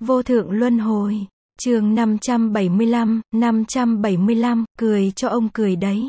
Vô thượng luân hồi. Chương 575, cười cho ông cười đấy.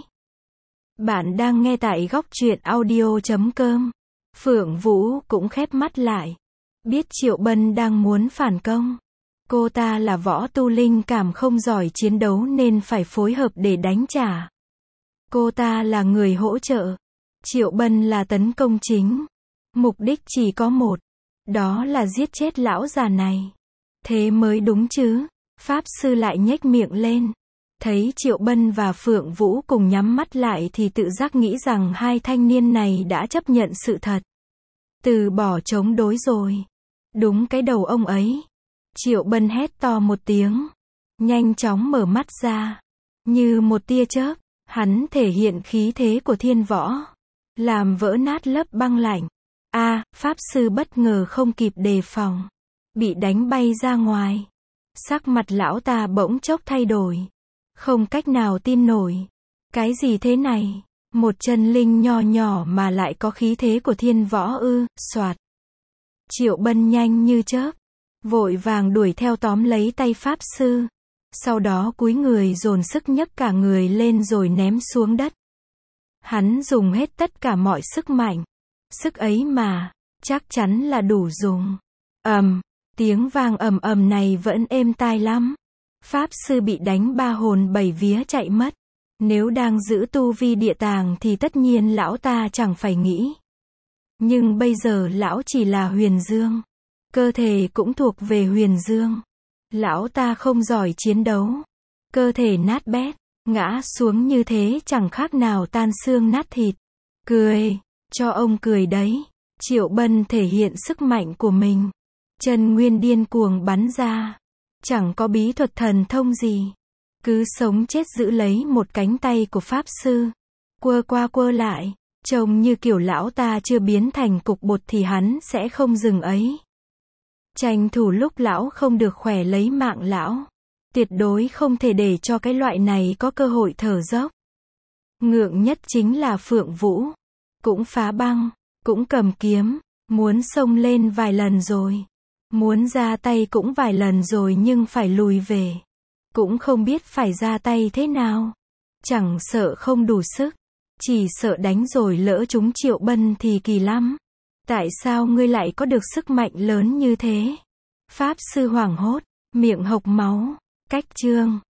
Bạn đang nghe tại góc truyện audio.com. Phượng Vũ cũng khép mắt lại. Biết Triệu Bân đang muốn phản công. Cô ta là võ tu linh cảm không giỏi chiến đấu nên phải phối hợp để đánh trả. Cô ta là người hỗ trợ. Triệu Bân là tấn công chính. Mục đích chỉ có một. Đó là giết chết lão già này. Thế mới đúng chứ. Pháp sư lại nhếch miệng lên. Thấy Triệu Bân và Phượng Vũ cùng nhắm mắt lại thì tự giác nghĩ rằng hai thanh niên này đã chấp nhận sự thật. Từ bỏ chống đối rồi. Đúng cái đầu ông ấy. Triệu Bân hét to một tiếng. Nhanh chóng mở mắt ra. Như một tia chớp, hắn thể hiện khí thế của thiên võ. Làm vỡ nát lớp băng lạnh. Pháp sư bất ngờ không kịp đề phòng. Bị đánh bay ra ngoài. Sắc mặt lão ta bỗng chốc thay đổi. Không cách nào tin nổi. Cái gì thế này? Một chân linh nho nhỏ mà lại có khí thế của thiên võ ư? Soạt. Triệu Bân nhanh như chớp. Vội vàng đuổi theo tóm lấy tay pháp sư. Sau đó cúi người dồn sức nhấc cả người lên rồi ném xuống đất. Hắn dùng hết tất cả mọi sức mạnh. Sức ấy mà, chắc chắn là đủ dùng. Tiếng vang ầm ầm này vẫn êm tai lắm. Pháp sư bị đánh ba hồn bảy vía chạy mất. Nếu đang giữ tu vi địa tàng thì tất nhiên lão ta chẳng phải nghĩ. Nhưng bây giờ lão chỉ là huyền dương. Cơ thể cũng thuộc về huyền dương. Lão ta không giỏi chiến đấu. Cơ thể nát bét, ngã xuống như thế chẳng khác nào tan xương nát thịt. Cười, cho ông cười đấy. Triệu Bân thể hiện sức mạnh của mình. Chân nguyên điên cuồng bắn ra. Chẳng có bí thuật thần thông gì. Cứ sống chết giữ lấy một cánh tay của pháp sư. Quơ qua quơ lại. Trông như kiểu lão ta chưa biến thành cục bột thì hắn sẽ không dừng ấy. Tranh thủ lúc lão không được khỏe lấy mạng lão. Tuyệt đối không thể để cho cái loại này có cơ hội thở dốc. Ngượng nhất chính là Phượng Vũ. Cũng phá băng, cũng cầm kiếm. Muốn xông lên vài lần rồi. Muốn ra tay cũng vài lần rồi nhưng phải lùi về. Cũng không biết phải ra tay thế nào. Chẳng sợ không đủ sức. Chỉ sợ đánh rồi lỡ chúng Triệu Bân thì kỳ lắm. Tại sao ngươi lại có được sức mạnh lớn như thế? Pháp sư hoảng hốt, miệng hộc máu. Cách chương